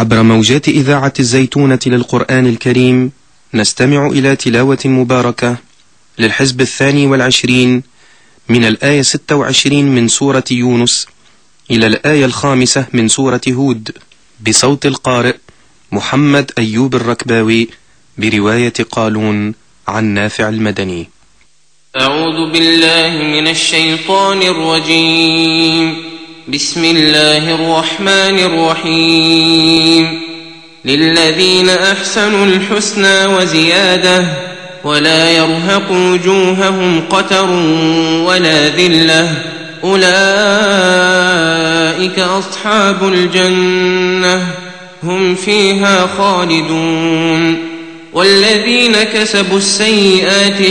عبر موجات إذاعة الزيتونة للقرآن الكريم نستمع إلى تلاوة مباركة للحزب 22 من الآية 26 من سورة يونس إلى الآية 5 من سورة هود بصوت القارئ محمد أيوب الركباوي برواية قالون عن نافع المدني. أعوذ بالله من الشيطان الرجيم. بسم الله الرحمن الرحيم. للذين أحسنوا الحسنى وزيادة ولا يرهق وجوههم قتر ولا ذلة أولئك أصحاب الجنة هم فيها خالدون. والذين كسبوا السيئات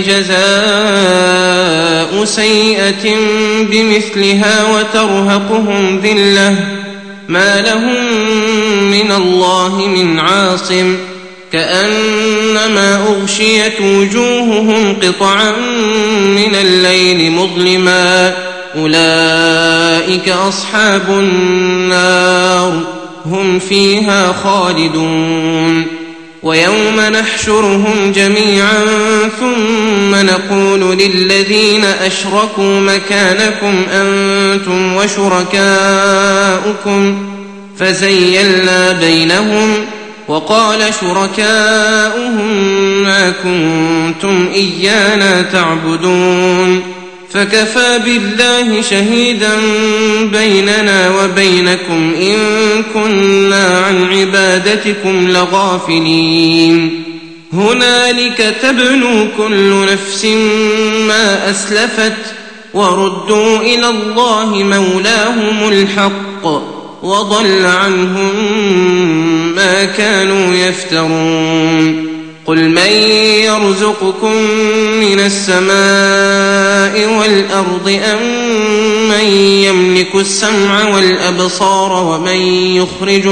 جزاء سيئة بمثلها وترهقهم ذلة ما لهم من الله من عاصم كأنما أغشيت وجوههم قطعا من الليل مظلما أولئك أصحاب النار هم فيها خالدون. ويوم نحشرهم جميعا ثم نقول للذين أشركوا مكانكم أنتم وشركاؤكم فزيلنا بينهم وقال شركاؤهم ما كنتم إيانا تعبدون فكفى بالله شهيدا بيننا وبينكم إن كنا عن عبادتكم لغافلين. هنالك تبلو كل نفس ما أسلفت وردوا إلى الله مولاهم الحق وضل عنهم ما كانوا يفترون. قل من يرزقكم من السماء والأرض أم من يملك السمع والأبصار ومن يخرج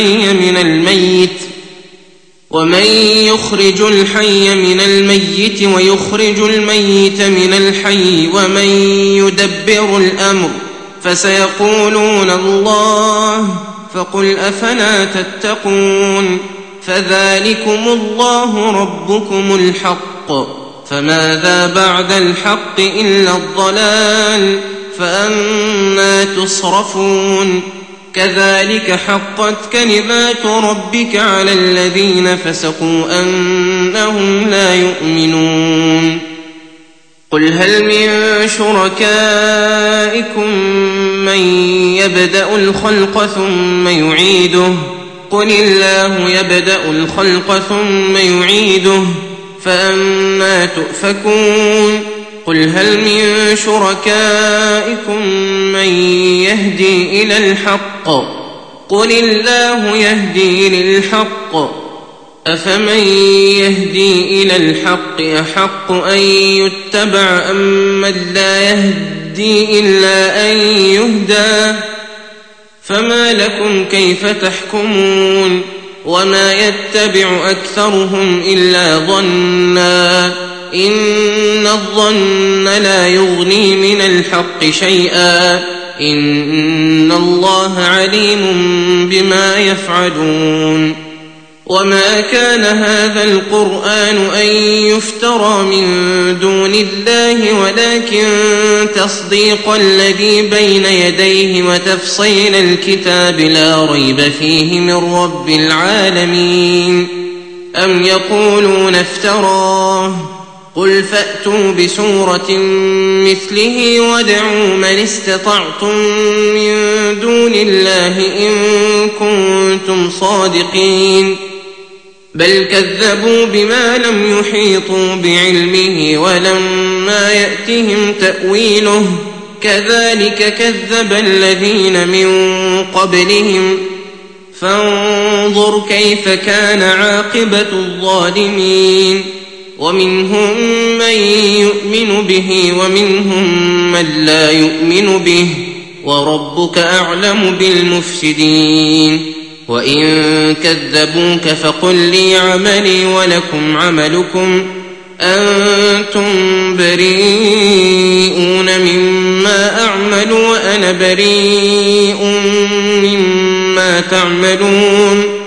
الحي من الميت ويخرج الميت من الحي ومن يدبر الأمر فسيقولون الله فقل أفلا تتقون. فذلكم الله ربكم الحق فماذا بعد الحق إلا الضلال فأنى تصرفون. كذلك حقت كلمات ربك على الذين فسقوا أنهم لا يؤمنون. قل هل من شركائكم من يبدأ الخلق ثم يعيده قل الله يبدأ الخلق ثم يعيده فأنى تؤفكون. قل هل من شركائكم من يهدي إلى الحق قل الله يهدي للحق أفمن يهدي إلى الحق أحق أن يتبع أم من لا يهدي إلا أن يهدى فما لكم كيف تحكمون. وما يتبع أكثرهم إلا ظنا إن الظن لا يغني من الحق شيئا إن الله عليم بما يفعلون. وما كان هذا القرآن أن يفترى من دون الله ولكن تصديق الذي بين يديه وتفصيل الكتاب لا ريب فيه من رب العالمين. أم يقولون افتراه قل فأتوا بسورة مثله وادعوا من استطعتم من دون الله إن كنتم صادقين. بل كذبوا بما لم يحيطوا بعلمه ولما يأتهم تأويله كذلك كذب الذين من قبلهم فانظر كيف كان عاقبة الظالمين. ومنهم من يؤمن به ومنهم من لا يؤمن به وربك أعلم بالمفسدين. وإن كذبوك فقل لي عملي ولكم عملكم أنتم بريئون مما أعمل وأنا بريء مما تعملون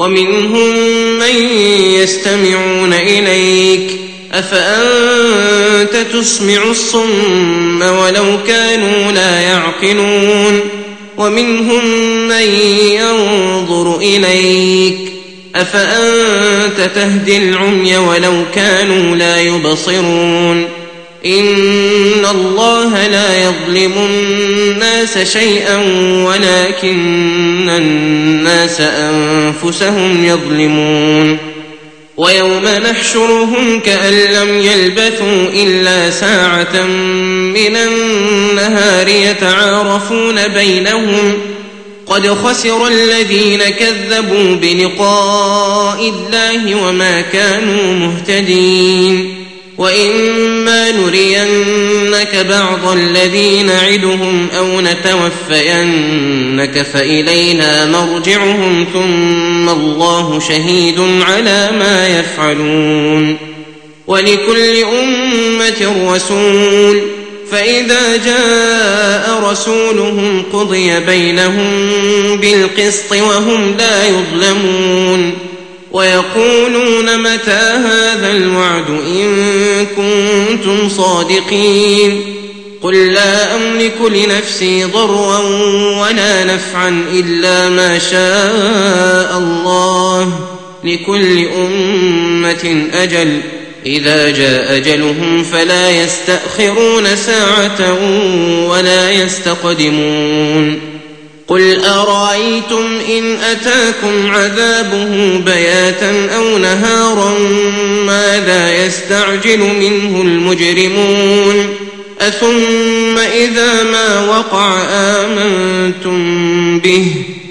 ومنهم من يستمعون إليك أفأنت تسمع الصم ولو كانوا لا يعقلون ومنهم من ينظر إليك أفأنت تهدي العمي ولو كانوا لا يبصرون إن الله لا يظلم الناس شيئا ولكن الناس أنفسهم يظلمون ويوم نحشرهم كأن لم يلبثوا إلا ساعة من النهار يتعارفون بينهم قد خسر الذين كذبوا بلقاء الله وما كانوا مهتدين وإما نرينك بعض الذي نعدهم أو نتوفينك فإلينا مرجعهم ثم الله شهيد على ما يفعلون ولكل أمة رسول فإذا جاء رسولهم قضي بينهم بالقسط وهم لا يظلمون ويقولون متى هذا الوعد إن كنتم صادقين قل لا أملك لنفسي ضرا ولا نفعا إلا ما شاء الله لكل أمة أجل إذا جاء أجلهم فلا يستأخرون ساعة ولا يستقدمون قل أرأيتم إن أتاكم عذابه بياتا أو نهارا ماذا يستعجل منه المجرمون أثم إذا ما وقع آمنتم به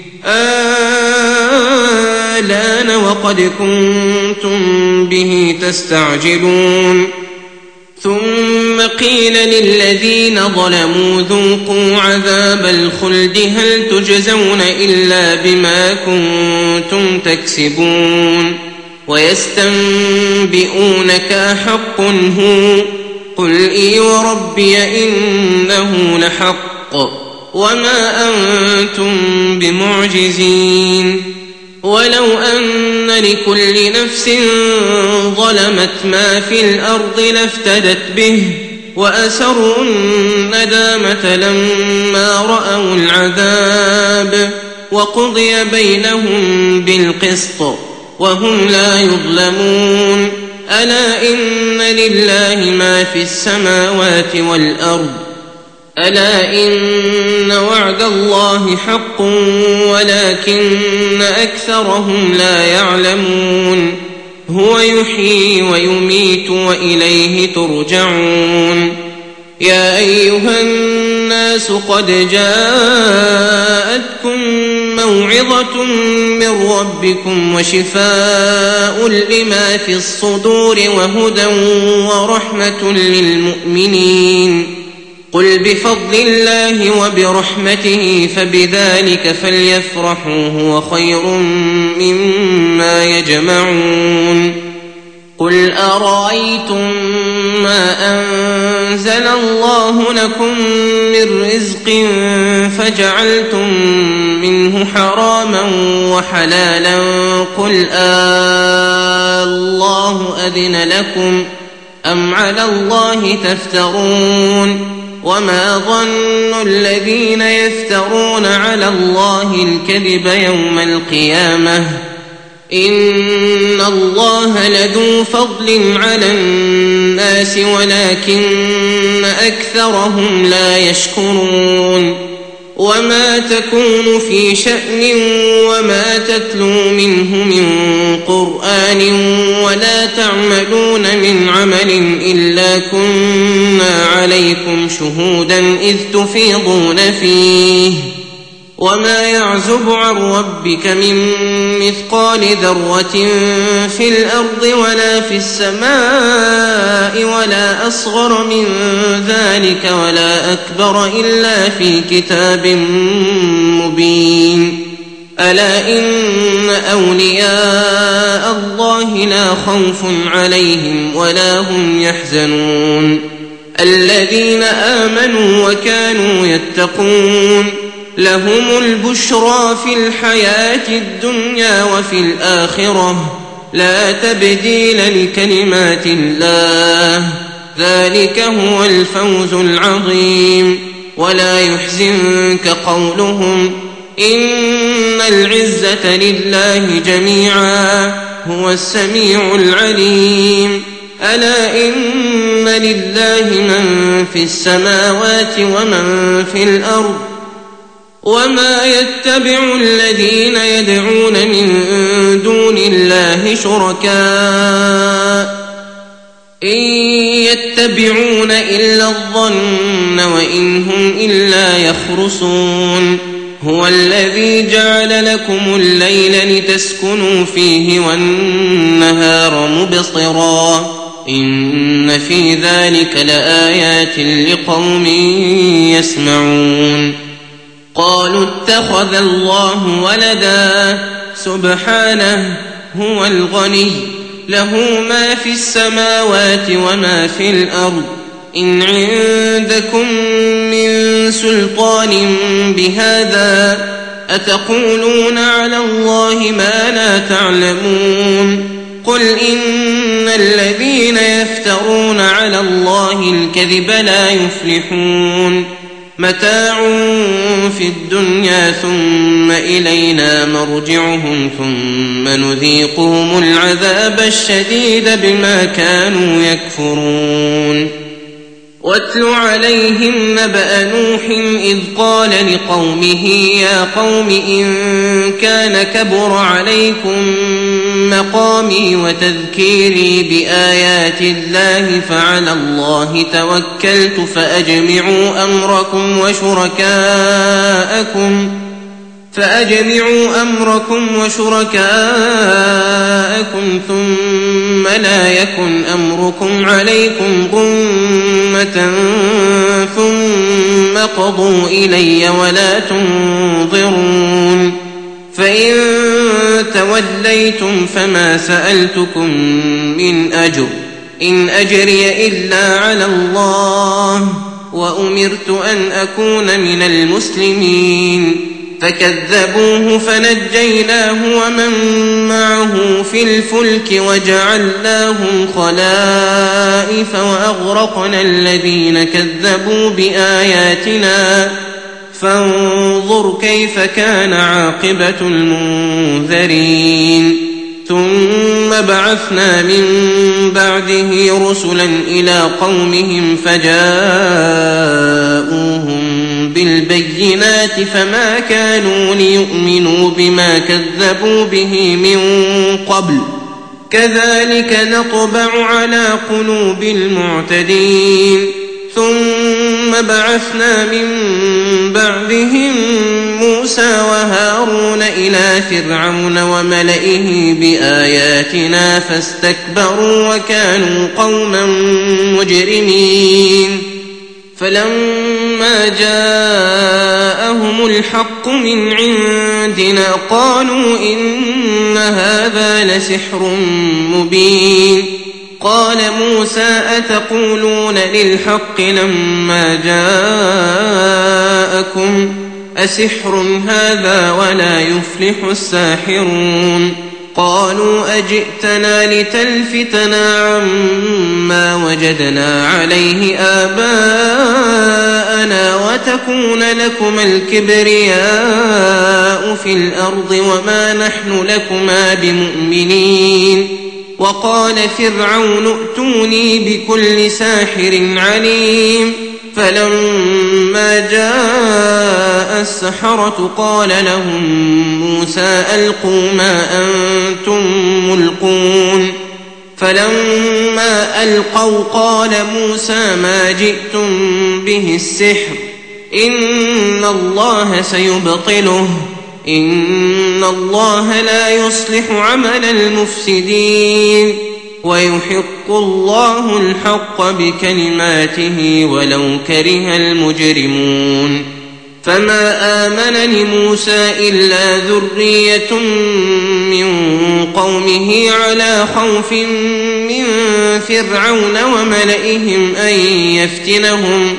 آلان وقد كنتم به تستعجلون ثم قيل للذين ظلموا ذوقوا عذاب الخلد هل تجزون إلا بما كنتم تكسبون ويستنبئونك أحق هو قل إي وربي إنه لحق وما أنتم بمعجزين ولو أن لكل نفس ظلمت ما في الأرض لافتدت به وأسروا الندامة لما رأوا العذاب وقضي بينهم بالقسط وهم لا يظلمون ألا إن لله ما في السماوات والأرض ألا إن وعد الله حق ولكن أكثرهم لا يعلمون هو يحيي ويميت وإليه ترجعون يا أيها الناس قد جاءتكم موعظة من ربكم وشفاء لما في الصدور وهدى ورحمة للمؤمنين قل بفضل الله وبرحمته فبذلك فليفرحوا هو خير مما يجمعون قل أرأيتم ما أنزل الله لكم من رزق فجعلتم منه حراما وحلالا قل الله أذن لكم أم على الله تفترون وما ظن الذين يفترون على الله الكذب يوم القيامة إن الله لذو فضل على الناس ولكن أكثرهم لا يشكرون وما تكون في شأن وما تتلو منه من قرآن ولا تعملون من عمل إلا كنا عليكم شهودا إذ تفيضون فيه وما يعزب عن ربك من مثقال ذرة في الأرض ولا في السماء ولا أصغر من ذلك ولا أكبر إلا في كتاب مبين ألا إن أولياء الله لا خوف عليهم ولا هم يحزنون الذين آمنوا وكانوا يتقون لهم البشرى في الحياة الدنيا وفي الآخرة لا تبديل لكلمات الله ذلك هو الفوز العظيم ولا يحزنك قولهم إن العزة لله جميعا هو السميع العليم ألا إن لله من في السماوات ومن في الأرض وما يتبع الذين يدعون من دون الله شركاء إن يتبعون إلا الظن وإن هم إلا يخرصون هو الذي جعل لكم الليل لتسكنوا فيه والنهار مبصرا إن في ذلك لآيات لقوم يسمعون قالوا اتخذ الله ولدا سبحانه هو الغني له ما في السماوات وما في الأرض إن عندكم من سلطان بهذا أتقولون على الله ما لا تعلمون قل إن الذين يفترون على الله الكذب لا يفلحون متاع في الدنيا ثم إلينا مرجعهم ثم نذيقهم العذاب الشديد بما كانوا يكفرون واتل عليهم نبأ نوح إذ قال لقومه يا قوم إن كان كبر عليكم مقامي وتذكيري بآيات الله فعلى الله توكلت فأجمعوا أمركم وشركاءكم ثم لا يكن أمركم عليكم غمة ثم قضوا إلي ولا تنظرون فإن توليتم فما سألتكم من أجر إن أجري إلا على الله وأمرت أن أكون من المسلمين فكذبوه فنجيناه ومن معه في الفلك وجعلناهم خلائف وأغرقنا الذين كذبوا بآياتنا فانظر كيف كان عاقبة المنذرين ثم بعثنا من بعده رسلا إلى قومهم فجاءوهم بالبينات فما كانوا ليؤمنوا بما كذبوا به من قبل كذلك نطبع على قلوب المعتدين ثم بعثنا من بعدهم موسى وهارون إلى فرعون وملئه بآياتنا فاستكبروا وكانوا قوما مجرمين فلما جاءهم الحق من عندنا قالوا إن هذا لسحر مبين قال موسى أتقولون للحق لما جاءكم أسحر هذا ولا يفلح الساحرون قالوا أجئتنا لتلفتنا عما وجدنا عليه آباءنا وتكون لكما الكبرياء في الأرض وما نحن لكما بمؤمنين وقال فرعون ائتوني بكل ساحر عليم فلما جاء السحرة قال لهم موسى ألقوا ما أنتم ملقون فلما ألقوا قال موسى ما جئتم به السحر إن الله سيبطله إن الله لا يصلح عمل المفسدين ويحق الله الحق بكلماته ولو كره المجرمون فما آمن لموسى إلا ذرية من قومه على خوف من فرعون وملئهم أن يفتنهم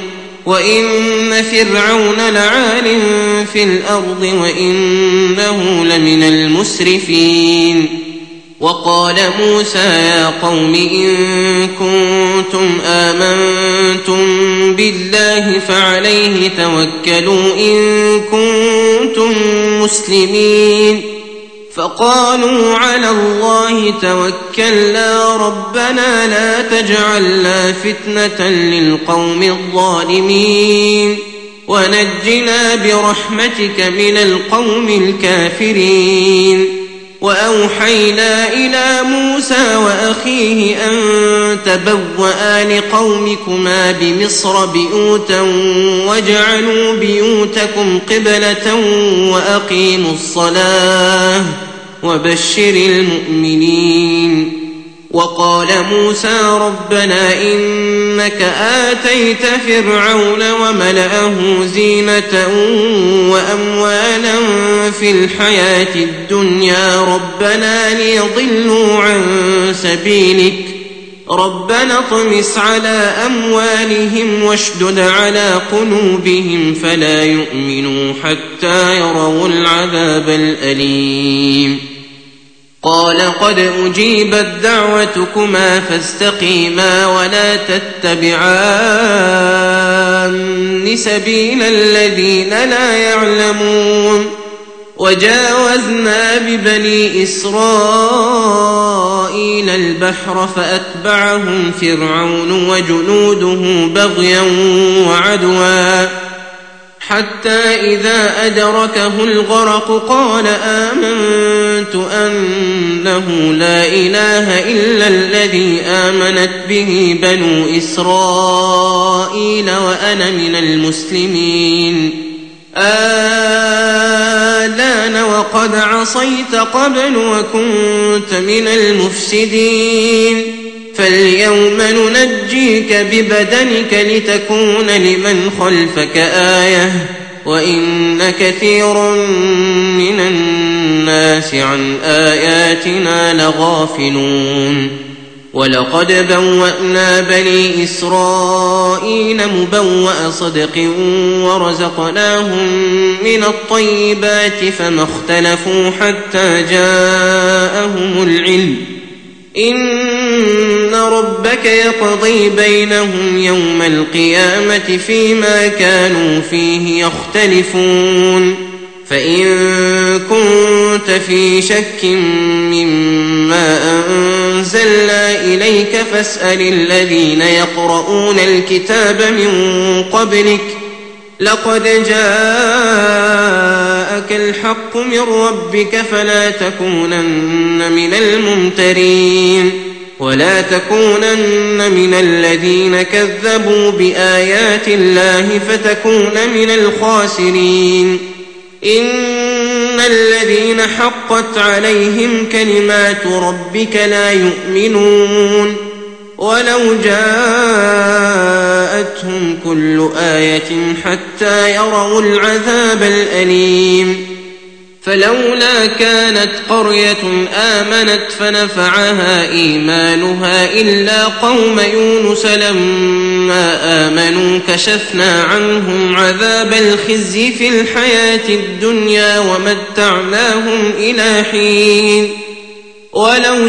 وإن فرعون لعال في الأرض وإنه لمن المسرفين. وقال موسى يا قوم إن كنتم آمنتم بالله فعليه توكلوا إن كنتم مسلمين. فقالوا على الله توكلنا ربنا لا تجعلنا فتنة للقوم الظالمين ونجنا برحمتك من القوم الكافرين. وأوحينا إلى موسى وأخيه أن تبوأ لقومكما بمصر بيوتا واجعلوا بيوتكم قبلة وأقيموا الصلاة وبشر المؤمنين. وقال موسى ربنا إنك آتيت فرعون وملأه زينة وأموالا في الحياة الدنيا ربنا ليضلوا عن سبيلك ربنا اطمس على أموالهم واشدد على قلوبهم فلا يؤمنوا حتى يروا العذاب الأليم. قال قد أجيبت دعوتكما فاستقيما ولا تتبعان سبيل الذين لا يعلمون. وجاوزنا ببني إسرائيل البحر فأتبعهم فرعون وجنوده بغيا وعدوا حتى إذا أدركه الغرق قال آمنت أنه لا إله إلا الذي آمنت به بنو إسرائيل وأنا من المسلمين. آلان وقد عصيت قبل وكنت من المفسدين فاليوم ننجيك ببدنك لتكون لمن خلفك آية وإن كثيرا من الناس عن آياتنا لغافلون. ولقد بوأنا بني إسرائيل مبوأ صدق ورزقناهم من الطيبات فما اختلفوا حتى جاءهم العلم إن ربك يقضي بينهم يوم القيامة فيما كانوا فيه يختلفون. فإن كنت في شك مما أنزلنا إليك فاسأل الذين يقرؤون الكتاب من قبلك لقد جاءك الحق من ربك فلا تكونن من الممترين ولا تكونن من الذين كذبوا بآيات الله فتكون من الخاسرين. إن الذين حقت عليهم كلمات ربك لا يؤمنون ولو جاءتهم كل آية حتى يروا العذاب الأليم. فلولا كانت قرية آمنت فنفعها إيمانها إلا قوم يونس لما آمنوا كشفنا عنهم عذاب الخزي في الحياة الدنيا ومتعناهم إلى حين. ولو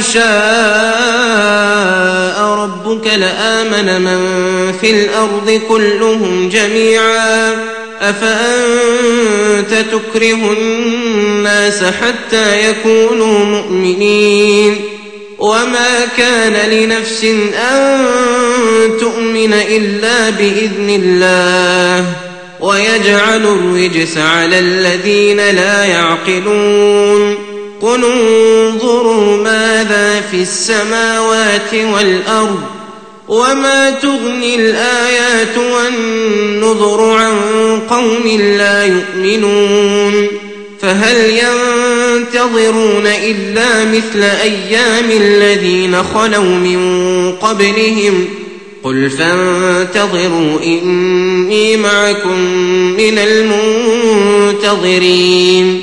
شاء ربك لآمن من في الأرض كلهم جميعا أفأنت تكره الناس حتى يكونوا مؤمنين وما كان لنفس أن تؤمن إلا بإذن الله ويجعل الرجس على الذين لا يعقلون. قل انظروا ماذا في السماوات والأرض وما تغني الآيات والنذر عن قوم لا يؤمنون. فهل ينتظرون إلا مثل أيام الذين خلوا من قبلهم قل فانتظروا إني معكم من المنتظرين.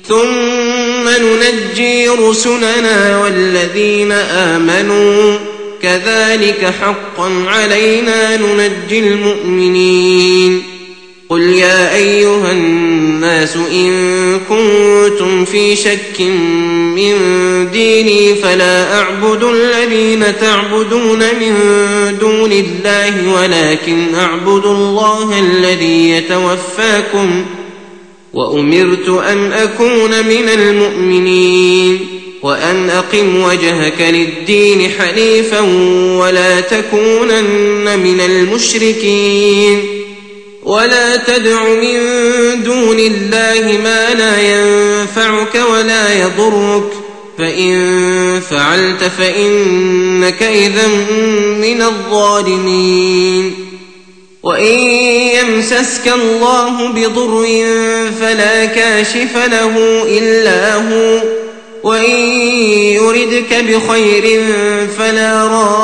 ثم ننجي رسلنا والذين آمنوا كذلك حقا علينا ننجي المؤمنين قل يا أيها الناس إن كنتم في شك من ديني فلا أعبد الذين تعبدون من دون الله ولكن أعبد الله الذي يتوفاكم وأمرت أن أكون من المؤمنين وأن أقم وجهك للدين حنيفا ولا تكونن من المشركين ولا تدع من دون الله ما لا ينفعك ولا يضرك فإن فعلت فإنك إذا من الظالمين وإن يمسسك الله بضر فلا كاشف له إلا هو وإن يردك بخير فلا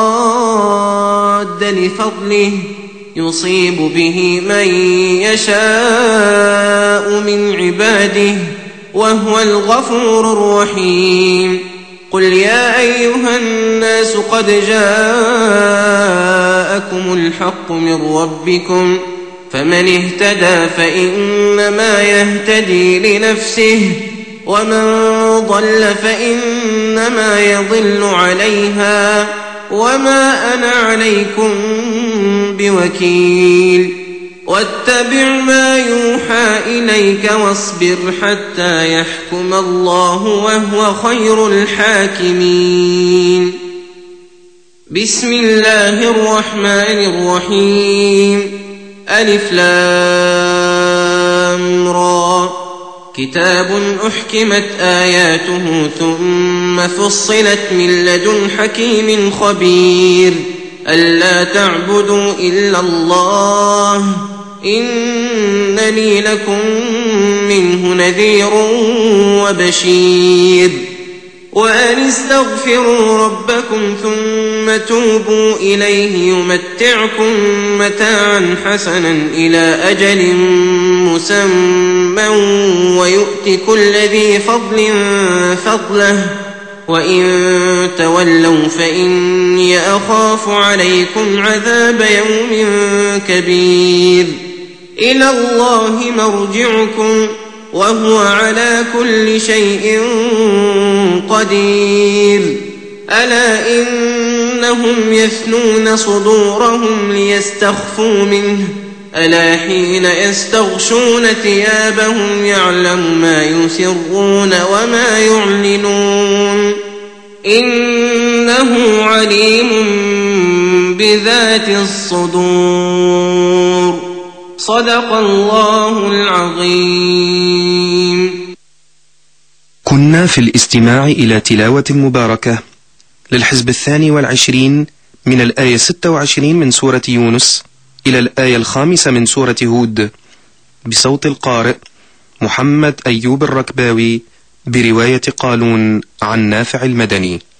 راد لفضله يصيب به من يشاء من عباده وهو الغفور الرحيم قل يا أيها الناس قد جاءكم الحق من ربكم فمن اهتدى فإنما يهتدي لنفسه ومن ضل فإنما يضل عليها وما أنا عليكم بوكيل واتبع ما يوحى إليك واصبر حتى يحكم الله وهو خير الحاكمين بسم الله الرحمن الرحيم ألف لام را كتاب أحكمت آياته ثم فصلت من لدن حكيم خبير ألا تعبدوا إلا الله إنني لكم منه نذير وبشير وأن استغفروا ربكم ثم توبوا إليه يمتعكم متاعا حسنا إلى أجل مسمى ويؤت كل ذي فضل فضله وإن تولوا فإني أخاف عليكم عذاب يوم كبير إلى الله مرجعكم وهو على كل شيء قدير ألا إنهم يثنون صدورهم ليستخفوا منه ألا حين يستغشون ثيابهم يعلم ما يسرون وما يعلنون إنه عليم بذات الصدور صدق الله العظيم. كنا في الاستماع إلى تلاوة مباركة للحزب 22 من الآية 26 من سورة يونس إلى الآية 5 من سورة هود بصوت القارئ محمد أيوب الركباوي برواية قالون عن نافع المدني.